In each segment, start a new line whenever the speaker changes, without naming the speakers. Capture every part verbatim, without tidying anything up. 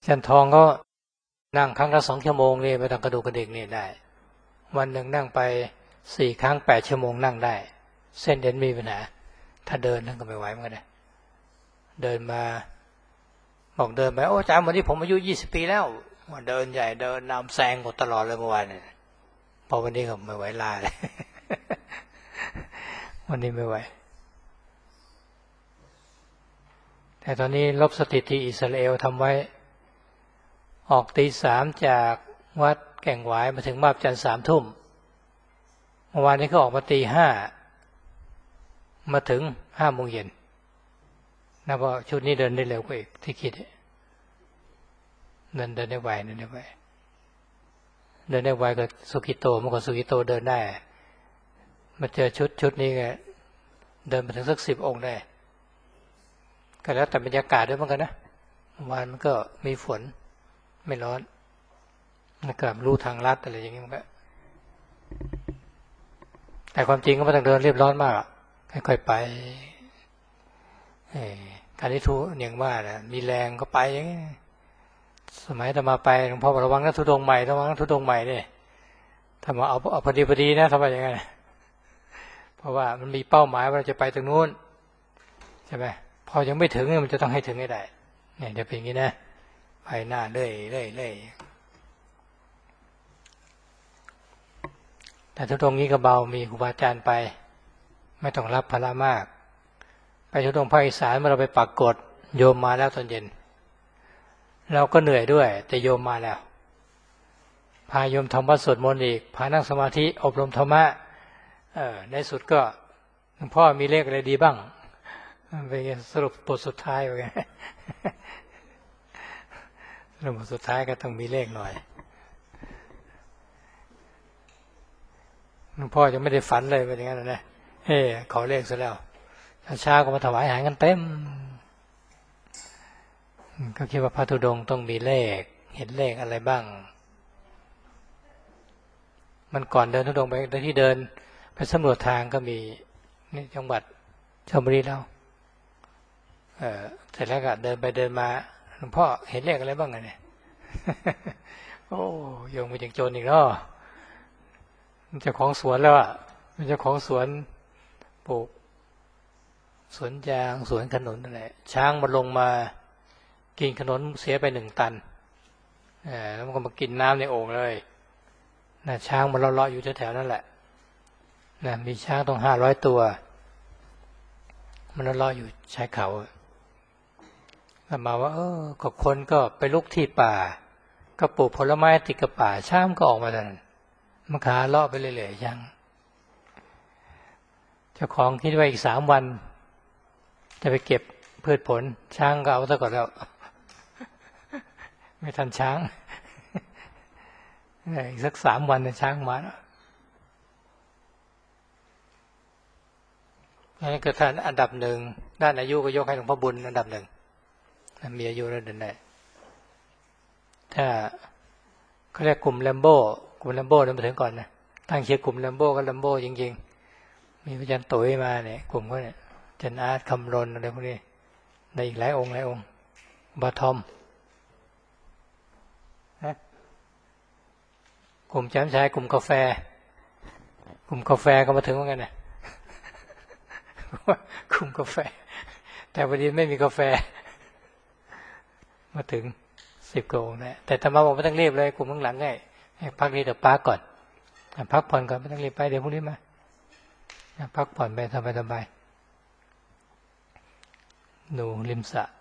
จันทองก็นั่งครั้งละสองชั่วโมงนี่ไม่ต้องกระดูกกระดิกนี่ได้วันหนึ่งนั่งไปสี่ครั้งแปดชั่วโมงนั่งได้เส้นเอ็นมีปัญหาถ้าเดินนั่นก็ไม่ไหวเหมือนกันนะเดินมาบอกเดินไปโอ้อาจารย์วันนี้ผมอายุยี่สิบปีแล้วว่าเดินใหญ่เดินนำแซงหมดตลอดเลยเมื่อวานเนี่ยพอวันนี้ก็ไม่ไหวลาเลยวันนี้ไม่ไหวแต่ตอนนี้ลบสถิติอิสราเอลทำไว้ออกตีสามจากวัดแก่งหวายมาถึงมาบจันทร์สามทุ่มเมื่อวานนี้ก็ออกมาตีห้ามาถึงห้าโมงเย็นนะเพราะชุดนี้เดินได้เร็วกว่าอีกที่คิดเดินเดินได้ไวเดินได้ไวเดินได้ไวกับสุกิโตเมื่อก่อนสุกิโตเดินได้มาเจอชุดชุดนี้ไงเดินมาถึงสักสิบองค์ได้ก็แล้วแต่บรรยากาศด้วยเหมือนกันนะเมื่อวานมันก็มีฝนไม่ร้อนแล้วก็รู้ทางลัดอะไรอย่างนี้มันก็แต่ความจริงก็ไม่ต้องเดินเรียบร้อนมากค่อยๆไปการที่ทุอย่างว่านะมีแรงก็ไปอย่างนี้สมัยจะมาไปหลวงพ่อบอกระวังนะทุดงใหม่ระวังนะทุดงใหม่เนี่ยถ้ามาเอาเอาพอดีพอดีนะทำไมอย่างนั้นเพราะว่ามันมีเป้าหมายว่าเราจะไปตรงนู้นใช่ไหมพอยังไม่ถึงมันจะต้องให้ถึงให้ได้เนี่ยจะเป็นอย่างนี้นะไปหน้าเรื่อยเรื่อยเรื่อยแต่ทุดงนี้ก็เบามีครูบาอาจารย์ไปไม่ต้องรับภาระมากไปทุดงภาคอีสานเมื่อเราไปปักกฎโยมมาแล้วตอนเย็นเราก็เหนื่อยด้วยแต่โยมมาแล้วพาโยมทำวัดสวดมนต์อีกพานั่งสมาธิอบรมธรรมะเออในสุดก็หลวงพ่อมีเลขอะไรดีบ้างไปสรุปบทสุดท้ายไปไงสรุปบทสุดท้ายก็ต้องมีเลขหน่อยหลวงพ่อยังไม่ได้ฝันเลยเป็นอย่างนั้นนะเฮ้ขอเลขซะแล้วเช้าก็มาถวายอาหารกันเต็มก็คิดว่าพระธุดงค์ต้องมีเลขเห็นเลขอะไรบ้างมันก่อนเดินธุดงค์ไปที่เดินไปสำรวจทางก็มีนี่จังหวัดชลบุรีแล้วเออเสร็จแล้วก็เดินไปเดินมาหลวงพ่อเห็นเลขอะไรบ้างไงเนี่ยโอ้ยงไปจังโจรอีกแล้วมันเจ้าของสวนแล้วอ่ะมันเจ้าของสวนปลูกสวนยางสวนขนุนอะไรช้างมันลงมากินขนุนเสียไปหนึ่งตันแล้วมันก็มากินน้ำในโอ่งเลยนะช้างมันเลาะๆอยู่แถวๆนั่นแหละนะมีช้างต้องห้าร้อยตัวมันเลาะอยู่ชายเขาแล้วมาว่าเออก็คนก็ไปลุกที่ป่าก็ปลูกผลไม้ติดกับป่าช้างก็ออกมาดันมันขาเลาะไปเรื่อยๆช้างเจ้าของคิดว่าอีกสามวันจะไปเก็บพืชผลช้างก็เอาซะก่อนแล้วไม่ทันช้างอีกสักสามวันเนี่ยช้างมาแล้วนั่นคือท่านอันดับหนึ่งด้านอายุก็ยกให้หลวงพ่อบุญอันดับหนึ่งมีอายุแล้วเดินได้ถ้าเขาเรียกกลุ่มแลมโบ้กลุ่มแลมโบ้เนี่ยมาถึงก่อนนะตั้งชื่อกลุ่มแลมโบ้ก็แลมโบ้จริงๆมีพระอาจารย์ตุ๋ยมาเนี่ยกลุ่มเขาเนี่ยอาจารย์อาร์ตคำรณอะไรพวกนี้ในอีกหลายองค์หลายองค์บาทอมนะกลุ่มแจ่มชายกลุ่มกาแฟกลุ่มกาแฟก็มาถึงเหมือนกันนะกลุ่มกาแฟแต่พอดีไม่มีกาแฟมาถึงสิบกว่าองค์นะแต่ธรรมะบอกไม่ต้องรีบเลยกลุ่มข้างหลังให้ให้พักนี้เดี๋ยวพักก่อนพักผ่อนก่อนไม่ต้องรีบไปเดี๋ยวพรุ่งนี้มาพักผ่อนไปสบายสบายหนูริมสระ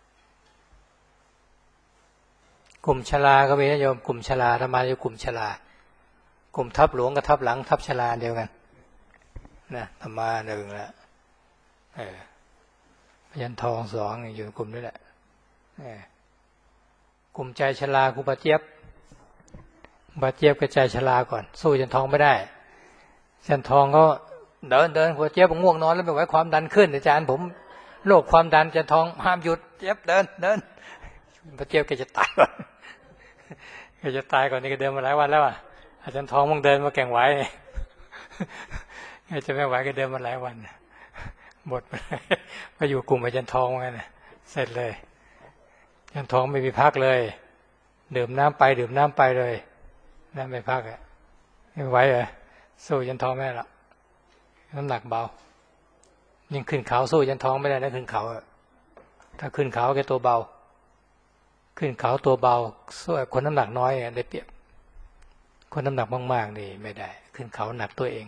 กลุ่มชลาก็มีนะโยมกลุ่มชลาธรรมาอยู่กลุ่มชลากลุ่มทับหลวงกับทับหลังทับชลาเดียวกันนะธรรมาหนึ่งแล้วเออพยัญชนะทองสองอยู่กลุ่มนี้แหละเออกลุ่มใจชลาครูบาเจี๊ยบบาเจี๊ยบกับใจชลาก่อนสู้ยันทองไม่ได้ยันทองก็เดินเดินครูบาเจี๊ยบง่วงนอนแล้วไม่ไหวความดันขึ้นอาจารย์ผมโรคความดันยันทองห้ามหยุดเจี๊ยบเดินเดินบาเจี๊ยบแกจะตายก่อนแกจะตายก่อนนี่ก็เดินมาหลายวันแล้วอ่ะอาจารย์ทองมึงเดินมาแก่งไหวแกจะไม่ไหวก็เดินมาหลายวันหมดไปอยู่กลุ่มอาจารย์ทองกันเสร็จเลยยันท้องไม่มีพักเลยดื่มน้ำไปดื่มน้ำไปเลยน้ำไม่พักอ่ะไม่ไหวเหรอสู้ยันท้องไม่ได้หรอกน้ำหนักเบายิ่งขึ้นเขาสู้ยันท้องไม่ได้นะขึ้นเขาถ้าขึ้นเขาแกตัวเบาขึ้นเขาตัวเบาสู้คนน้ำหนักน้อยได้เปรียบคนน้ำหนักมากๆนี่ไม่ได้ขึ้นเขาหนักตัวเอง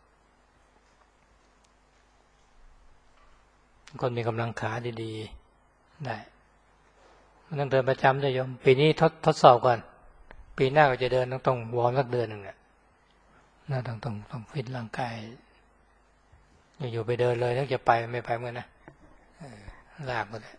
คนมีกำลังขาดีๆได้มันต้องเดินประจำด้วยโยมปีนี้ทดทดสอบก่อนปีหน้าก็จะเดินต้องต้องวอร์มสักเดือนหนึ่งเนี่ยน่าต้องต้องต้องฟิตร่างกายอยู่ไปเดินเลยถ้าจะไปไม่ไปเมื่อนะลากหมดเลย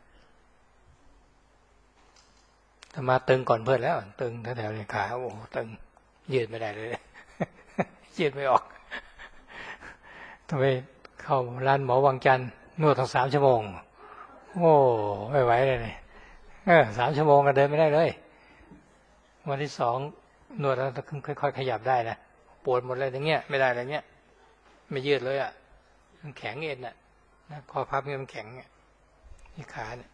ถ้ามาตึงก่อนเพื่อนแล้วตึงแถวๆในขาโอ้ตึงยืดไม่ได้เลยยืดไม่ออกต้องไปเข้าร้านหมอวังจันทร์นวดตั้งสามชั่วโมงโอ้ไม่ไหวเลยเนี่ยเออสามชั่วโมงก็เดินไม่ได้เลยวันที่สองนวดแล้วค่อยๆขยับได้นะปวดหมดเลยอย่างเงี้ยไม่ได้อะไรเงี้ยไม่ยืดเลยอ่ะมันแข็งเอ็นอ่ะนะข้อพับเนี่ยมันแข็งเนี่ยที่ขาเนี่ย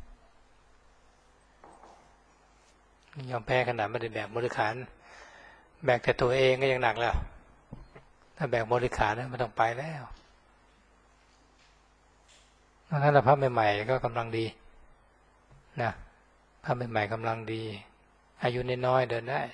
ยอมแพ้ขนาดไม่ได้แบกบริขารแบกแต่ตัวเองก็ยังหนักแล้วถ้าแบกบริขารไม่ต้องไปแล้วถ้าเราพับใหม่ๆก็กำลังดีนะพับใหม่ๆกำลังดีอายุน้อยๆเดินได้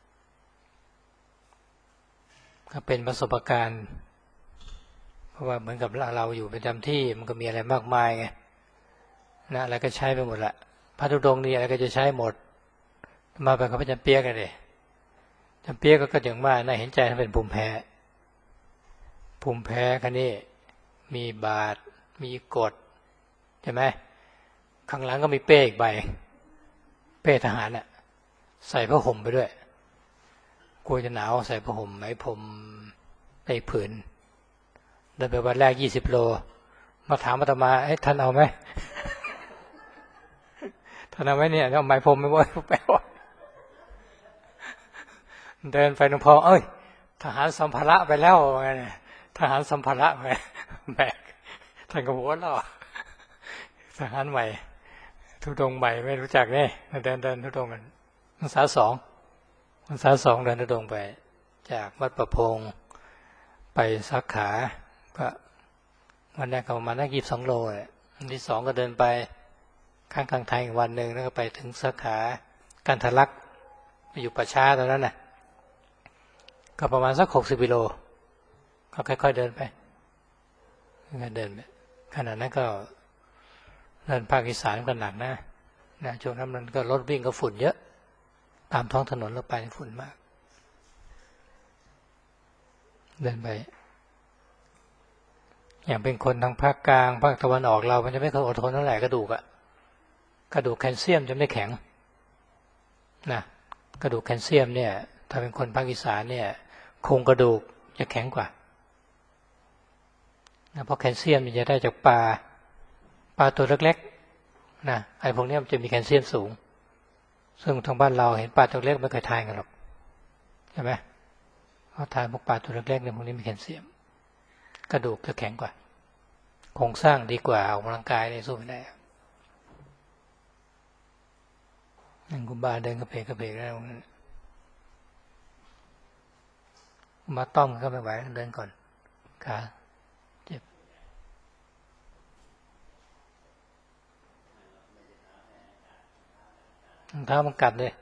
ก็เป็นประสบการณ์เพราะว่าเหมือนกับเราอยู่ประจำที่มันก็มีอะไรมากมายไงนะอะไรก็ใช้ไปหมดละพระธุดงค์นี่อะไรก็จะใช้หมดมาไปเขาไปจำเปียกกันเลยจำเปียกก็อย่างว่าน่าเห็นใจถ้าเป็นภูมิแพ้ภูมิแพ้คันนี้มีบาดมีกดใช่ไหมข้างหลังก็มีเป้อีกใบเป้ทหารน่ะใส่ผ้าห่มไปด้วยกลัวจะหนาวใส่ผ้าห่มไหมผมในผืนเดินไปวันแรกยี่สิบโลมาถามอาตมาเอ้ท่านเอาไหมท่านเอาไหมเนี่ยเอาไหมผมไม่ว่าแปลว่าเดินไปหลวงพ่อเอ้ยทหารสัมภาระไปแล้วไงทหารสัมภาระไปแบกท่านก็หัวเราะทหารใหม่ทุดงใหม่ไม่รู้จักเนี่ยเดินเดินทุดงกันพรรษาสองพรรษาสองเดินทุดงไปจากวัดประพงไปสาขาก็วันแรกก็ประมาณนักยี่สิบสองโลเลยวันที่สองก็เดินไปข้างกลางทางอีกวันหนึ่งแล้วก็ไปถึงสาขาการทะลักไปอยู่ป่าช้าตอนนั้นน่ะก็ประมาณสักหกสิบกิโลก็ค่อยๆเดินไปก็เดินไปขณะนั้นก็เดินภาคอีสานก็หนักนะนะช่วงนั้นมันก็รถวิ่งก็ฝุ่นเยอะตามท้องถนนเราไปฝุ่นมากเดินไปอย่างเป็นคนทางภาคกลางภาคตะวันออกเรามันจะไม่เคยอดทนเท่าไหร่กระดูกอะกระดูกแคลเซียมจะไม่แข็งนะกระดูกแคลเซียมเนี่ยถ้าเป็นคนภาคอีสานเนี่ยโครงกระดูกจะแข็งกว่านะเพราะแคลเซียมมันจะได้จากปลาปลาตัวเล็กๆนะไอ้พวกนี้มันจะมีแคลเซียมสูงซึ่งทางบ้านเราเห็นปลาตัวเล็กไม่เคยทานกันหรอกใช่ไหมเขาทานพวกปลาตัวเล็กๆเนี่ยพวกนี้มีแคลเซียมกระดูกจะแข็งกว่าโครงสร้างดีกว่าออกกำลังกายเนี่ยสู้ไม่ได้นั่งกุบาเดินกระเพกกระเพกแล้วมาต้อมก็ไม่ไหวเดินก่อนขาเจ็บรองเท้ามันกัดเลย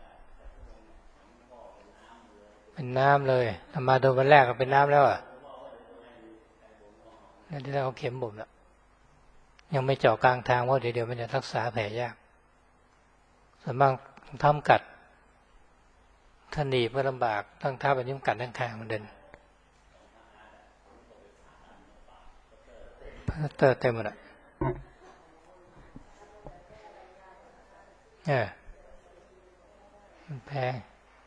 เป็นน้ำเลยทำมาโดนวันแรกก็เป็นน้ำแล้วอ่ะนี่ที่เราเข็มบ่มแล้วยังไม่เจาะกลางทางเพราะเดี๋ยวเดี๋ยวมันจะรักษาแผลยากส่วนมากทำกัดถ้าหนีบก็ลำบากตั้งท่าแบบนี้มันกัดด้านข้างมันเดินพลาสเตอร์เต็มหมดอ่ะเออมันแพง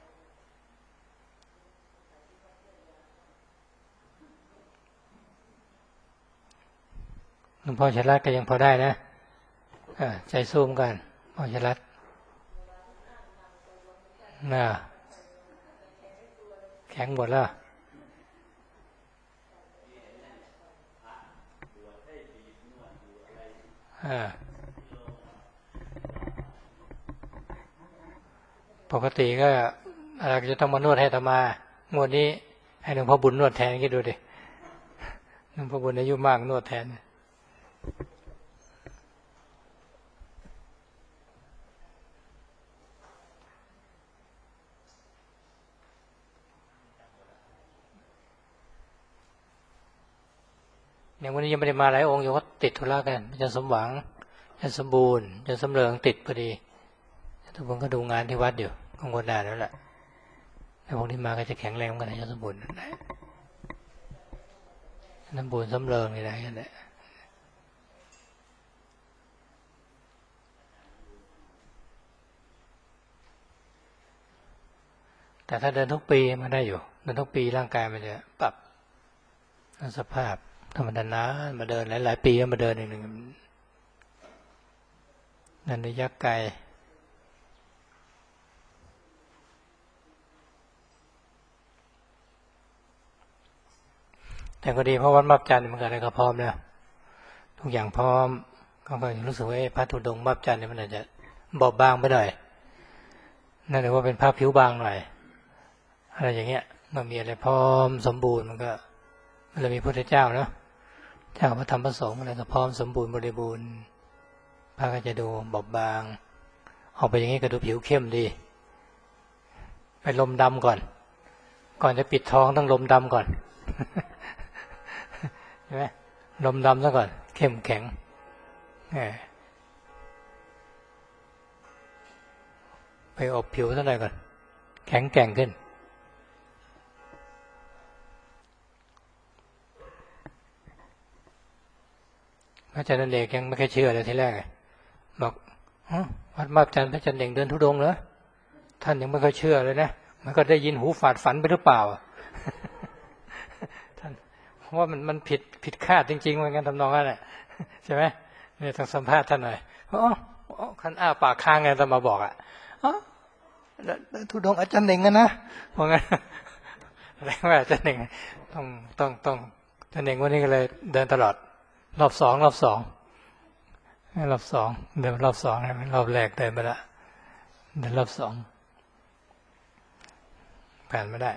หลวงพ่อชลัดก็ยังพอได้นะใจสู้มกันพ่อชลัดน่ะแข็งหมดแล้วอ่าปกติก็อะไรจะต้องมานวดให้อาตมางวดนี้ให้หลวงพ่อบุญนวดแทนคิดดูดิหลวงพ่อบุญอายุมากนวดแทนอย่างวันนี้ยังไม่ได้มาหลายองค์อยู่ก็ติดธุระกันจะสมหวังจะสมบูรณ์จะสำเริงติดพอดีทุกคนก็ดูงานที่วัดอยู่ก็งดได้แล้วแหละแต่พวกที่มาก็จะแข็งแรงกันจะสมบูรณ์ได้สมบูรณ์สำเริงนี่ได้กันแหละแต่ถ้าเดินทุกปีมาได้อยู่เดินทุกปีร่างกายมันจะปรับสภาพธรรมดานะมาเดินหลายๆปีก็มาเดินหนึ่งหนึ่งนั่นระยะไกลแต่ก็ดีเพราะวัดมับจันทร์มันก็อะไรก็พร้อมแล้วทุกอย่างพร้อมก็ก็รู้สึกว่าพระธุดงค์มับจันทร์เนี่ยมันอาจจะบอบบางไปหน่อยนั่นเรียกว่าเป็นพระผิวบางหน่อยอะไรอย่างเงี้ยมันมีอะไรพร้อมสมบูรณ์มันก็มันเลยมีพระพุทธเจ้าเนาะเจ้าพระธรรมพระสงฆ์อะไรก็พร้อมสมบูรณ์บริบูรณ์พระก็จะดูบอบบางออกไปอย่างนี้ก็ดูผิวเข้มดีไปลมดำก่อนก่อนจะปิดทองต้องลมดำก่อนใช่ไหมลมดำซะก่อนเข้มแข็งไปอบผิวซะหน่อยก่อนแข็งแกร่งขึ้นพระอาจารย์เด็กยังไม่เคยเชื่อเลยทีแรกบอกวัดมาบจันทร์พระอาจารย์เด็กเดินธุดงค์เหรอท่านยังไม่เคยเชื่อเลยนะมันก็ได้ยินหูฝาดฝันไปหรือเปล่าท่านเพราะว่ามันมันผิดผิดคาดจริงๆเหมือนกันทำนองนั้นแหละใช่ไหมเนี่ยต้องสัมภาษณ์ท่านหน่อยอ๋อคันอ้าปากค้างไงจะมาบอกอ่ะอ๋อธุดงค์อาจารย์เด็กกันนะเพราะงั้นแรงว่าอาจารย์เด็กต้องต้องต้องอาจารย์เด็กวันนี้ก็เลยเดินตลอดรอบสองรอบสองรอบสองเดินรอบสองรอบแรกเดินไปละเดินรอบสองผ่านไม่ได้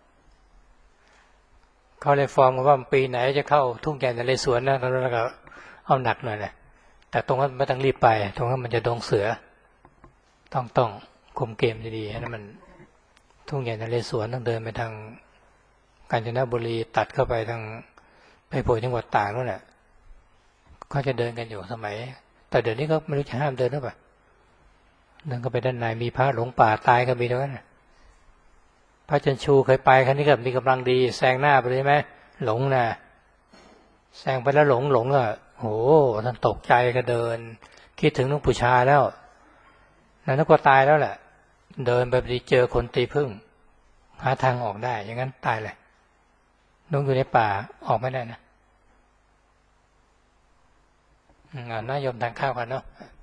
เขาเลยฟอร์มว่าปีไหนจะเข้าทุ่งใหญ่นเรศวรนะแล้วก็เอาหนักหน่อยนะแต่ตรงนั้นไม่ต้องรีบไปตรงนั้นมันจะดงเสือต้องต้องคุมเกมดีๆให้มันทุ่งใหญ่นเรศวรต้องเดินไปทางกาญจนบุรีตัดเข้าไปทางไปโผล่จังหวัดตากนั่นแหละก็จะเดินกันอยู่สมัยแต่เดี๋ยวนี้ก็ไม่รู้จะห้ามเดินหรือเปล่าเดินก็ไปด้านในมีพระหลงป่าตายก็มีด้วยนะพระจันชูเคยไปครั้นี้ก็มีกำลังดีแซงหน้าไปเลยไหมหลงนะแซงไปแล้วหลงหลงก็โหท่านตกใจก็เดินคิดถึงหลวงปู่ชาแล้วนั่นก็ตายแล้วแหละเดินไปพอดีเจอคนตีพึ่งหาทางออกได้อย่างนั้นตายเลยลงอยู่ในป่าออกไม่ได้นะอ่าน่ายมทานข้าวกันเนาะ